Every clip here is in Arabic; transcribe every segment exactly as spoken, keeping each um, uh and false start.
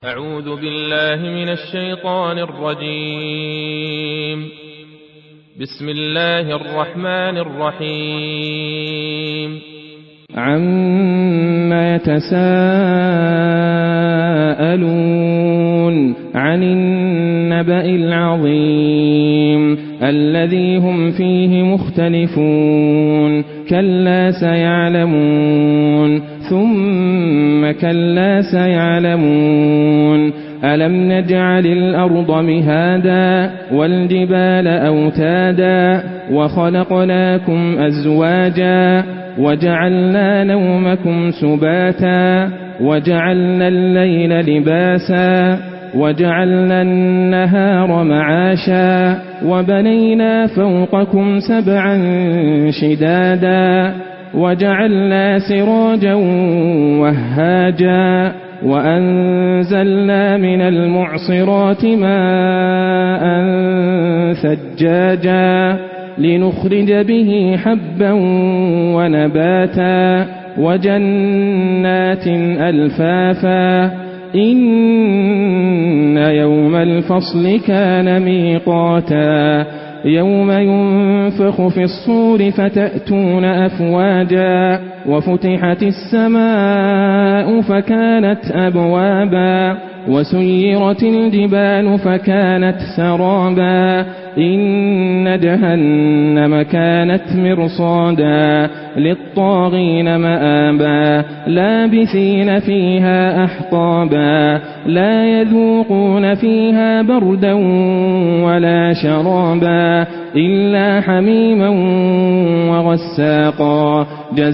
أعوذ بالله من الشيطان الرجيم. بسم الله الرحمن الرحيم. عما يتساءلون عن النبأ العظيم الذي هم فيه مختلفون كلا سيعلمون ثم كلا سيعلمون ألم نجعل الأرض مهادا والجبال أوتادا وخلقناكم أزواجا وجعلنا نومكم سباتا وجعلنا الليل لباسا وجعلنا النهار معاشا وبنينا فوقكم سبعا شدادا وجعلنا سراجا وهاجا وأنزلنا من المعصرات ماء ثجاجا لنخرج به حبا ونباتا وجنات ألفافا إن يوم الفصل كان ميقاتا يوم ينفخ في الصور فتأتون أفواجا وفتحت السماء فكانت أبوابا وسيرت الجبال فكانت سرابا إن جهنم كانت مرصادا للطاغين مآبا لابثين فيها أحقابا لا يذوقون فيها بردا ولا شرابا إلا حميما وغساقا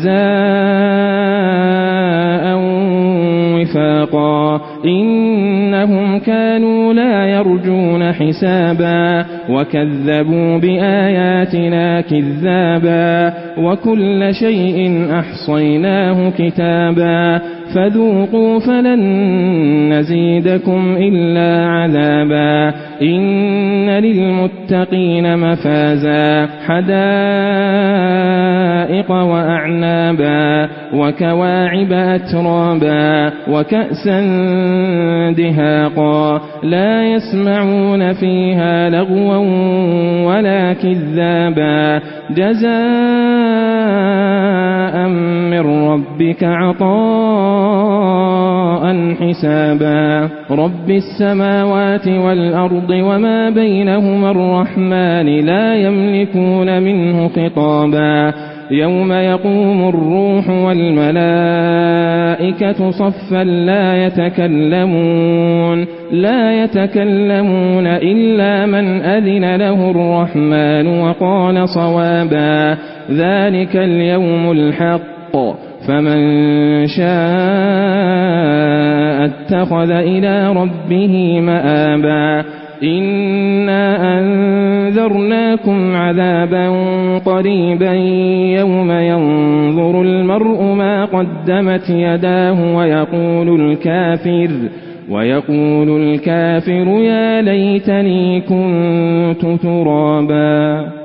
جزاء وفاقا إنهم كانوا لا يرجون حسابا وكذبوا بآياتنا كذابا وكل شيء أحصيناه كتابا فذوقوا فلن نزيدكم إلا عذابا إن للمتقين مفازا حدائق وأعنابا وكواعب أترابا وكأسا دهاقا لا يسمعون فيها لغوا ولا كذابا جزاء من ربك عطاء حسابا رب السماوات والأرض وما بينهما الرحمن لا يملكون منه خطابا يوم يقوم الروح والملائكة صفا لا يتكلمون لا يتكلمون إلا من أذن له الرحمن وقال صوابا ذلك اليوم الحق فمن شاء اتخذ إلى ربه مآبا إنا أنذرناكم عذابا قريبا يوم ينظر المرء ما قدمت يداه ويقول الكافر ويقول الكافر يا ليتني كنت ترابا.